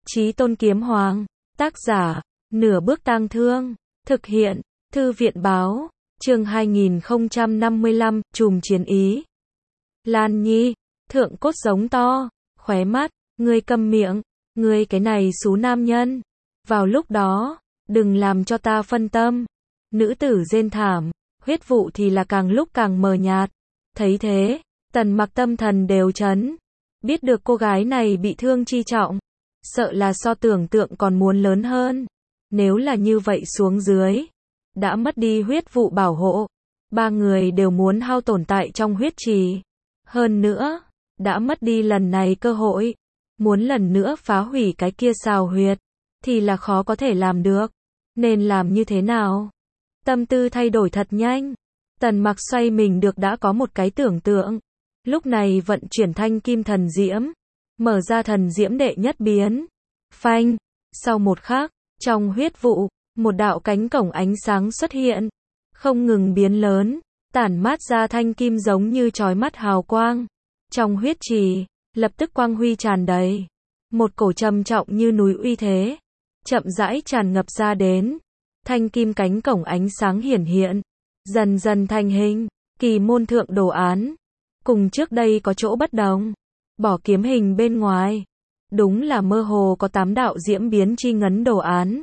Chí Tôn Kiếm Hoàng, tác giả, Nửa Bước Tang Thương, thực hiện, Thư viện báo, chương 2055, Trùm Chiến Ý. Lan Nhi, thượng cốt giống to, khóe mắt, ngươi câm miệng, ngươi cái này xú nam nhân. Vào lúc đó, đừng làm cho ta phân tâm. Nữ tử rên thảm, huyết vụ thì là càng lúc càng mờ nhạt. Thấy thế, Tần Mặc tâm thần đều chấn. Biết được cô gái này bị thương chi trọng, sợ là so tưởng tượng còn muốn lớn hơn. Nếu là như vậy xuống dưới, đã mất đi huyết vụ bảo hộ, ba người đều muốn hao tổn tại trong huyết trì. Hơn nữa, đã mất đi lần này cơ hội, muốn lần nữa phá hủy cái kia xào huyệt, thì là khó có thể làm được. Nên làm như thế nào? Tâm tư thay đổi thật nhanh. Tần Mặc xoay mình được đã có một cái tưởng tượng. Lúc này vận chuyển thanh kim thần diễm, mở ra thần diễm đệ nhất biến. Phanh, sau một khắc, trong huyết vụ, một đạo cánh cổng ánh sáng xuất hiện, không ngừng biến lớn, tản mát ra thanh kim giống như chói mắt hào quang. Trong huyết trì, lập tức quang huy tràn đầy, một cổ trầm trọng như núi uy thế, chậm rãi tràn ngập ra đến. Thanh kim cánh cổng ánh sáng hiển hiện, dần dần thành hình, kỳ môn thượng đồ án, cùng trước đây có chỗ bất đồng. Bỏ kiếm hình bên ngoài, đúng là mơ hồ có 8 đạo diễm biến chi ngấn đồ án.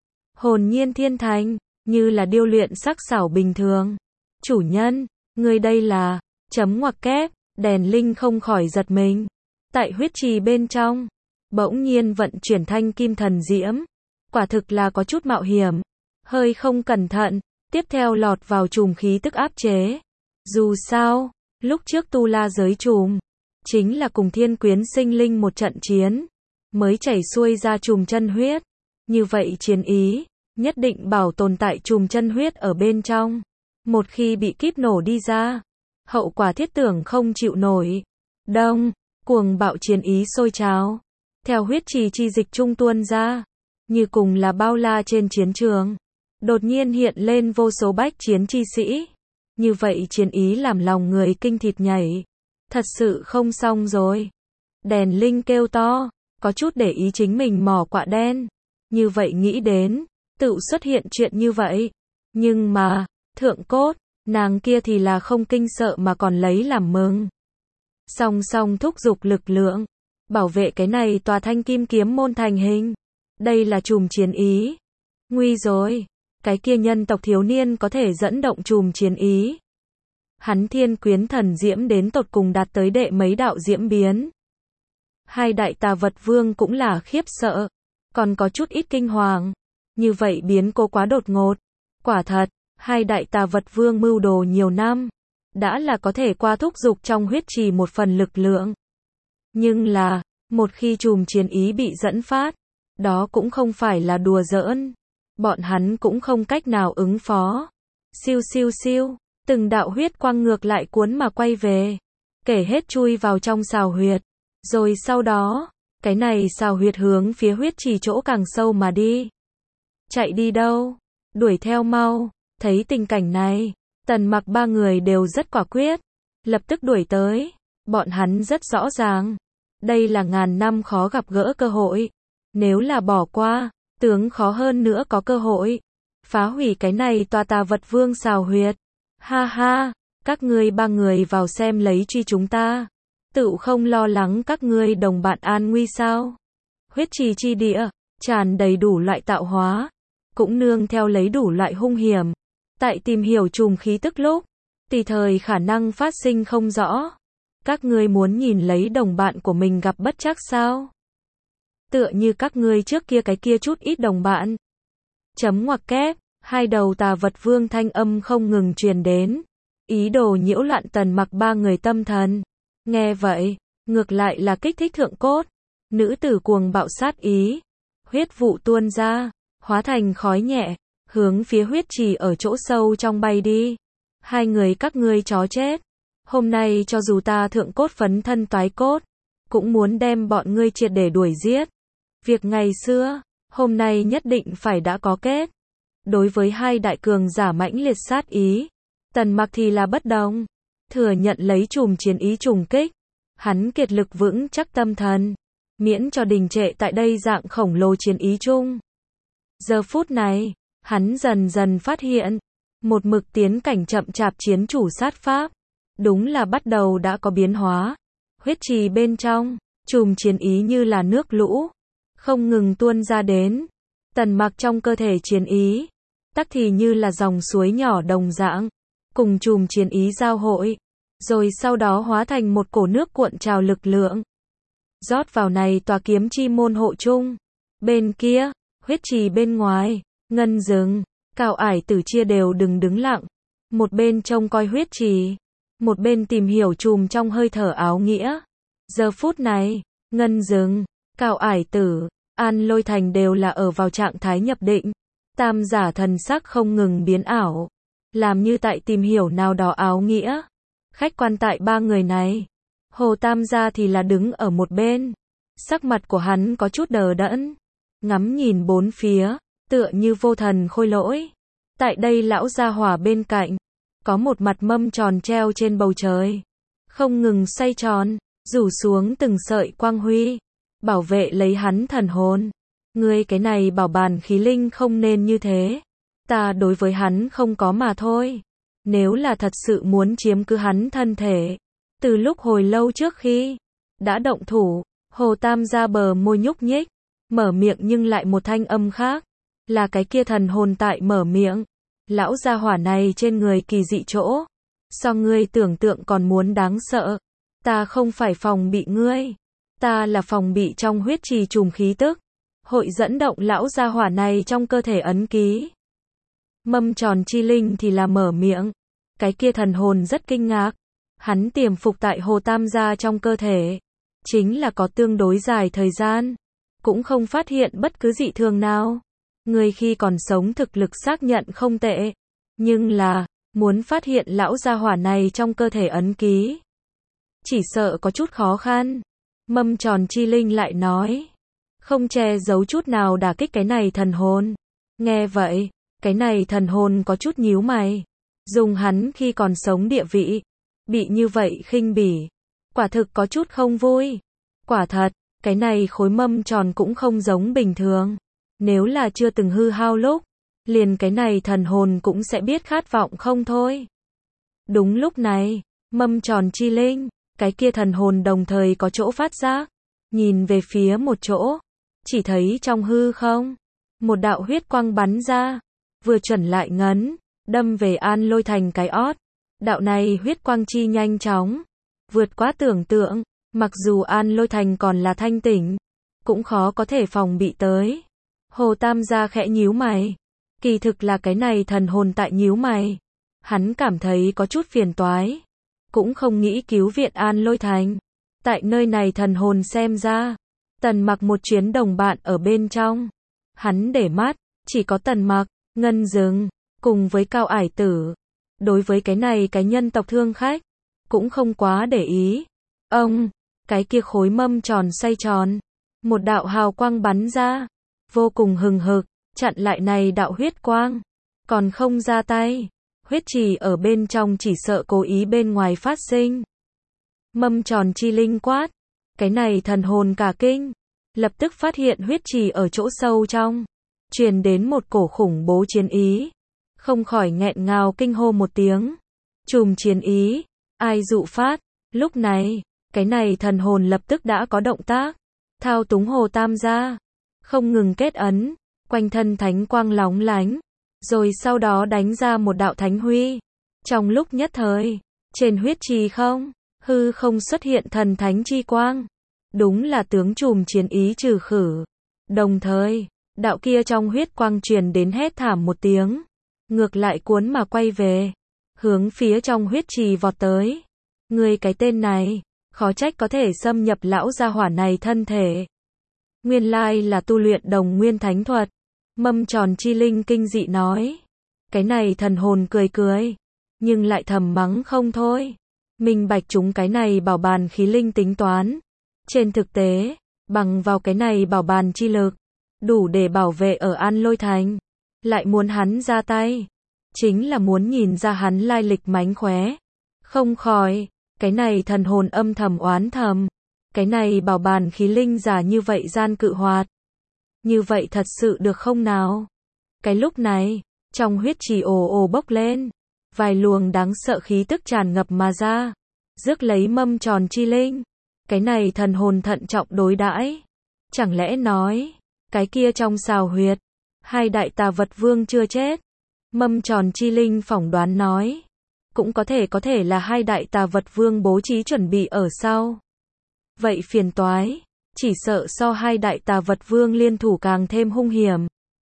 Hồn nhiên thiên thành, như là điêu luyện sắc sảo bình thường. Chủ nhân, người đây là, chấm ngoặc kép, đèn linh không khỏi giật mình. Tại huyết trì bên trong, bỗng nhiên vận chuyển thanh kim thần diễm, quả thực là có chút mạo hiểm. Hơi không cẩn thận, tiếp theo lọt vào chùm khí tức áp chế. Dù sao, lúc trước tu la giới chùm, chính là cùng thiên quyến sinh linh một trận chiến, mới chảy xuôi ra chùm chân huyết. Như vậy chiến ý, nhất định bảo tồn tại chùm chân huyết ở bên trong. Một khi bị kíp nổ đi ra, hậu quả thiết tưởng không chịu nổi. Đông, cuồng bạo chiến ý sôi trào, theo huyết trì chi dịch trung tuôn ra, như cùng là bao la trên chiến trường. Đột nhiên hiện lên vô số bách chiến chi sĩ. Như vậy chiến ý làm lòng người kinh thịt nhảy. Thật sự không xong rồi. Đèn linh kêu to, có chút để ý chính mình mỏ quạ đen. Như vậy nghĩ đến, tự xuất hiện chuyện như vậy. Nhưng mà, thượng cốt, nàng kia thì là không kinh sợ mà còn lấy làm mừng. Song song thúc giục lực lượng, bảo vệ cái này tòa thanh kim kiếm môn thành hình. Đây là chùm chiến ý. Nguy rồi, cái kia nhân tộc thiếu niên có thể dẫn động chùm chiến ý. Hắn thiên quyến thần diễm đến tột cùng đạt tới đệ mấy đạo diễm biến. Hai đại tà vật vương cũng là khiếp sợ, còn có chút ít kinh hoàng. Như vậy biến cố quá đột ngột. Quả thật, hai đại tà vật vương mưu đồ nhiều năm, đã là có thể qua thúc giục trong huyết trì một phần lực lượng. Nhưng là, một khi chùm chiến ý bị dẫn phát, đó cũng không phải là đùa giỡn. Bọn hắn cũng không cách nào ứng phó. Siêu siêu siêu, từng đạo huyết quang ngược lại cuốn mà quay về, kể hết chui vào trong xào huyệt. Rồi sau đó, cái này xào huyệt hướng phía huyết trì chỗ càng sâu mà đi. Chạy đi đâu? Đuổi theo mau. Thấy tình cảnh này, Tần Mặc ba người đều rất quả quyết, lập tức đuổi tới. Bọn hắn rất rõ ràng, đây là ngàn năm khó gặp gỡ cơ hội. Nếu là bỏ qua, tướng khó hơn nữa có cơ hội phá hủy cái này tòa tà vật vương xào huyệt. Ha ha, các ngươi ba người vào xem lấy truy chúng ta, tự không lo lắng các ngươi đồng bạn an nguy sao? Huyết trì chi địa, tràn đầy đủ loại tạo hóa, cũng nương theo lấy đủ loại hung hiểm. Tại tìm hiểu chùm khí tức lúc, tùy thời khả năng phát sinh không rõ. Các ngươi muốn nhìn lấy đồng bạn của mình gặp bất trắc sao? Tựa như các ngươi trước kia cái kia chút ít đồng bạn. Chấm ngoặc kép, hai đầu tà vật vương thanh âm không ngừng truyền đến, ý đồ nhiễu loạn Tần Mặc ba người tâm thần. Nghe vậy, ngược lại là kích thích thượng cốt. Nữ tử cuồng bạo sát ý, huyết vụ tuôn ra, hóa thành khói nhẹ, hướng phía huyết trì ở chỗ sâu trong bay đi. Hai người các ngươi chó chết, hôm nay cho dù ta thượng cốt phấn thân toái cốt, cũng muốn đem bọn ngươi triệt để đuổi giết. Việc ngày xưa, hôm nay nhất định phải đã có kết. Đối với hai đại cường giả mãnh liệt sát ý, Tần Mặc thì là bất đồng, thừa nhận lấy chùm chiến ý trùng kích. Hắn kiệt lực vững chắc tâm thần, miễn cho đình trệ tại đây dạng khổng lồ chiến ý chung. Giờ phút này, hắn dần dần phát hiện, một mực tiến cảnh chậm chạp chiến chủ sát pháp, đúng là bắt đầu đã có biến hóa. Huyết trì bên trong, chùm chiến ý như là nước lũ, không ngừng tuôn ra đến. Tần Mặc trong cơ thể chiến ý, tắc thì như là dòng suối nhỏ đồng dạng, cùng chùm chiến ý giao hội, rồi sau đó hóa thành một cổ nước cuộn trào lực lượng, rót vào này tòa kiếm chi môn hộ chung. Bên kia, huyết trì bên ngoài, Ngân Dừng, Cao Ải Tử chia đều đừng đứng lặng, một bên trông coi huyết trì, một bên tìm hiểu chùm trong hơi thở áo nghĩa. Giờ phút này, Ngân Dừng, Cao Ải Tử, An Lôi Thành đều là ở vào trạng thái nhập định, tam giả thần sắc không ngừng biến ảo, làm như tại tìm hiểu nào đó áo nghĩa. Khách quan tại ba người này, Hồ Tam gia thì là đứng ở một bên, sắc mặt của hắn có chút đờ đẫn, ngắm nhìn bốn phía, tựa như vô thần khôi lỗi. Tại đây lão gia hỏa bên cạnh, có một mặt mâm tròn treo trên bầu trời, không ngừng xoay tròn, rủ xuống từng sợi quang huy, bảo vệ lấy hắn thần hồn. Ngươi cái này bảo bàn khí linh không nên như thế, ta đối với hắn không có mà thôi. Nếu là thật sự muốn chiếm cứ hắn thân thể, từ lúc hồi lâu trước khi đã động thủ, Hồ Tam gia bờ môi nhúc nhích, mở miệng nhưng lại một thanh âm khác, là cái kia thần hồn tại mở miệng. Lão gia hỏa này trên người kỳ dị chỗ, so ngươi tưởng tượng còn muốn đáng sợ. Ta không phải phòng bị ngươi, ta là phòng bị trong huyết trì trùm khí tức, hội dẫn động lão gia hỏa này trong cơ thể ấn ký. Mâm tròn chi linh thì là mở miệng, cái kia thần hồn rất kinh ngạc, hắn tiềm phục tại Hồ Tam gia trong cơ thể, chính là có tương đối dài thời gian, cũng không phát hiện bất cứ dị thường nào. Người khi còn sống thực lực xác nhận không tệ, nhưng là, muốn phát hiện lão gia hỏa này trong cơ thể ấn ký, chỉ sợ có chút khó khăn. Mâm tròn chi linh lại nói, không che giấu chút nào đả kích cái này thần hồn. Nghe vậy, cái này thần hồn có chút nhíu mày, dùng hắn khi còn sống địa vị, bị như vậy khinh bỉ, quả thực có chút không vui. Quả thật, cái này khối mâm tròn cũng không giống bình thường. Nếu là chưa từng hư hao lúc, liền cái này thần hồn cũng sẽ biết khát vọng không thôi. Đúng lúc này, mâm tròn chi linh, cái kia thần hồn đồng thời có chỗ phát giác, nhìn về phía một chỗ, chỉ thấy trong hư không, một đạo huyết quang bắn ra, vừa chuẩn lại ngấn, đâm về An Lôi Thành cái ót. Đạo này huyết quang chi nhanh chóng, vượt quá tưởng tượng, mặc dù An Lôi Thành còn là thanh tỉnh, cũng khó có thể phòng bị tới. Hồ Tam gia khẽ nhíu mày, kỳ thực là cái này thần hồn tại nhíu mày. Hắn cảm thấy có chút phiền toái, cũng không nghĩ cứu viện An Lôi Thành. Tại nơi này thần hồn xem ra, Tần Mặc một chuyến đồng bạn ở bên trong. Hắn để mắt, chỉ có Tần Mặc, Ngân Dừng, cùng với Cao Ải Tử. Đối với cái này cái nhân tộc thương khách, cũng không quá để ý. Ông, cái kia khối mâm tròn xoay tròn, một đạo hào quang bắn ra, vô cùng hừng hực, chặn lại này đạo huyết quang, còn không ra tay. Huyết trì ở bên trong chỉ sợ cố ý bên ngoài phát sinh. Mâm tròn chi linh quát, cái này thần hồn cả kinh, lập tức phát hiện huyết trì ở chỗ sâu trong, truyền đến một cổ khủng bố chiến ý, không khỏi nghẹn ngào kinh hô một tiếng. Chùm chiến ý, ai dụ phát? Lúc này, cái này thần hồn lập tức đã có động tác, thao túng Hồ Tam gia, không ngừng kết ấn, quanh thân thánh quang lóng lánh, rồi sau đó đánh ra một đạo thánh huy. Trong lúc nhất thời, trên huyết trì không, hư không xuất hiện thần thánh chi quang, đúng là tướng chùm chiến ý trừ khử. Đồng thời, đạo kia trong huyết quang truyền đến hét thảm một tiếng, ngược lại cuốn mà quay về, hướng phía trong huyết trì vọt tới. Người cái tên này, khó trách có thể xâm nhập lão gia hỏa này thân thể. Nguyên lai là tu luyện đồng nguyên thánh thuật. Mâm tròn chi linh kinh dị nói. Cái này thần hồn cười cười, nhưng lại thầm mắng không thôi. Minh bạch chúng cái này bảo bàn khí linh tính toán. Trên thực tế, bằng vào cái này bảo bàn chi lực, đủ để bảo vệ ở An Lôi Thành. Lại muốn hắn ra tay, chính là muốn nhìn ra hắn lai lịch mánh khóe. Không khỏi, cái này thần hồn âm thầm oán thầm. Cái này bảo bàn khí linh giả như vậy gian cự hoạt. Như vậy thật sự được không nào? Cái lúc này, trong huyết trì ồ ồ bốc lên. Vài luồng đáng sợ khí tức tràn ngập mà ra. Rước lấy mâm tròn chi linh. Cái này thần hồn thận trọng đối đãi. Chẳng lẽ nói, cái kia trong xào huyệt, hai đại tà vật vương chưa chết. Mâm tròn chi linh phỏng đoán nói. Cũng có thể là hai đại tà vật vương bố trí chuẩn bị ở sau. Vậy phiền toái, chỉ sợ so hai đại tà vật vương liên thủ càng thêm hung hiểm.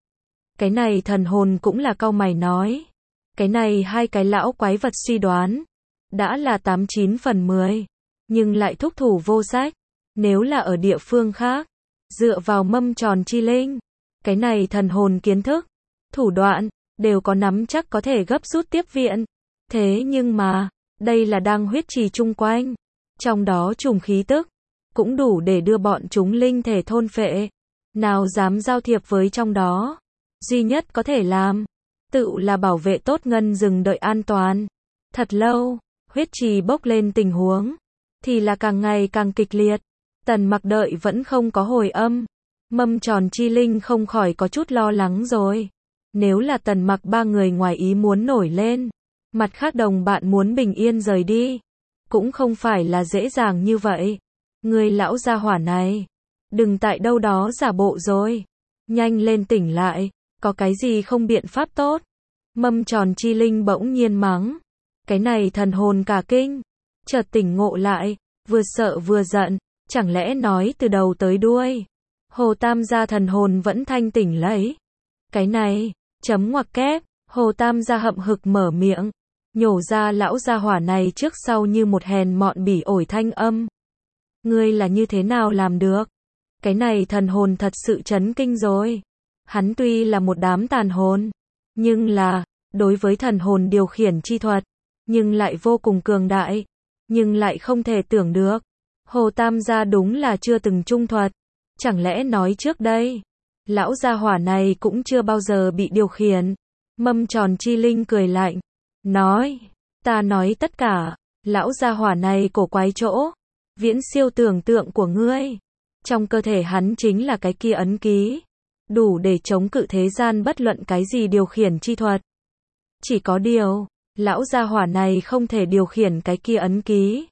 Cái này thần hồn cũng là cau mày nói. Cái này hai cái lão quái vật suy đoán. Đã là 89 phần 10. Nhưng lại thúc thủ vô sách. Nếu là ở địa phương khác. Dựa vào mâm tròn chi linh. Cái này thần hồn kiến thức. Thủ đoạn. Đều có nắm chắc có thể gấp rút tiếp viện. Thế nhưng mà. Đây là đang huyết trì chung quanh. Trong đó trùng khí tức. Cũng đủ để đưa bọn chúng linh thể thôn phệ. Nào dám giao thiệp với trong đó. Duy nhất có thể làm. Tự là bảo vệ tốt ngân rừng đợi an toàn. Thật lâu, huyết trì bốc lên tình huống. Thì là càng ngày càng kịch liệt. Tần Mặc đợi vẫn không có hồi âm. Mâm tròn chi linh không khỏi có chút lo lắng rồi. Nếu là Tần Mặc ba người ngoài ý muốn nổi lên. Mặt khác đồng bạn muốn bình yên rời đi. Cũng không phải là dễ dàng như vậy. Người lão gia hỏa này. Đừng tại đâu đó giả bộ rồi. Nhanh lên tỉnh lại. Có cái gì không biện pháp tốt. Mâm tròn chi linh bỗng nhiên mắng. Cái này thần hồn cả kinh. Chợt tỉnh ngộ lại. Vừa sợ vừa giận. Chẳng lẽ nói từ đầu tới đuôi. Hồ Tam gia thần hồn vẫn thanh tỉnh lấy. Cái này. Chấm ngoặc kép. Hồ Tam gia hậm hực mở miệng. Nhổ ra lão gia hỏa này trước sau như một hèn mọn bỉ ổi thanh âm. Ngươi là như thế nào làm được? Cái này thần hồn thật sự chấn kinh rồi. Hắn tuy là một đám tàn hồn. Nhưng là, đối với thần hồn điều khiển chi thuật. Nhưng lại vô cùng cường đại. Nhưng lại không thể tưởng được. Hồ Tam gia đúng là chưa từng trung thuật. Chẳng lẽ nói trước đây. Lão gia hỏa này cũng chưa bao giờ bị điều khiển. Mâm tròn chi linh cười lạnh. Nói. Ta nói tất cả. Lão gia hỏa này cổ quái chỗ. Viễn siêu tưởng tượng của ngươi. Trong cơ thể hắn chính là cái kia ấn ký. Đủ để chống cự thế gian bất luận cái gì điều khiển chi thuật. Chỉ có điều, lão gia hỏa này không thể điều khiển cái kia ấn ký.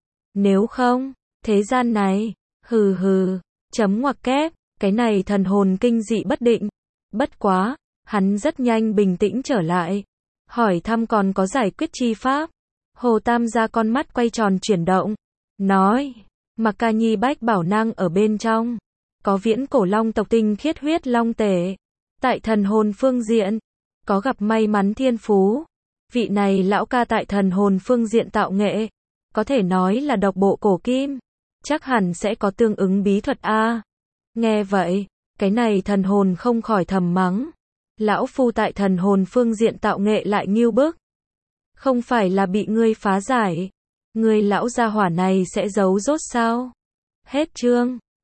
Nếu không, thế gian này, hừ hừ, chấm ngoặc kép, cái này thần hồn kinh dị bất định. Bất quá, hắn rất nhanh bình tĩnh trở lại. Hỏi thăm còn có giải quyết chi pháp. Hồ Tam gia con mắt quay tròn chuyển động. Nói, Mặc Ca Nhi Bách Bảo Năng ở bên trong. Có viễn cổ long tộc tinh khiết huyết long tể. Tại thần hồn phương diện. Có gặp may mắn thiên phú. Vị này lão ca tại thần hồn phương diện tạo nghệ. Có thể nói là độc bộ cổ kim. Chắc hẳn sẽ có tương ứng bí thuật A. Nghe vậy, cái này thần hồn không khỏi thầm mắng. Lão phu tại thần hồn phương diện tạo nghệ lại nghiêu bức. Không phải là bị ngươi phá giải. Ngươi lão gia hỏa này sẽ giấu rốt sao? Hết chương.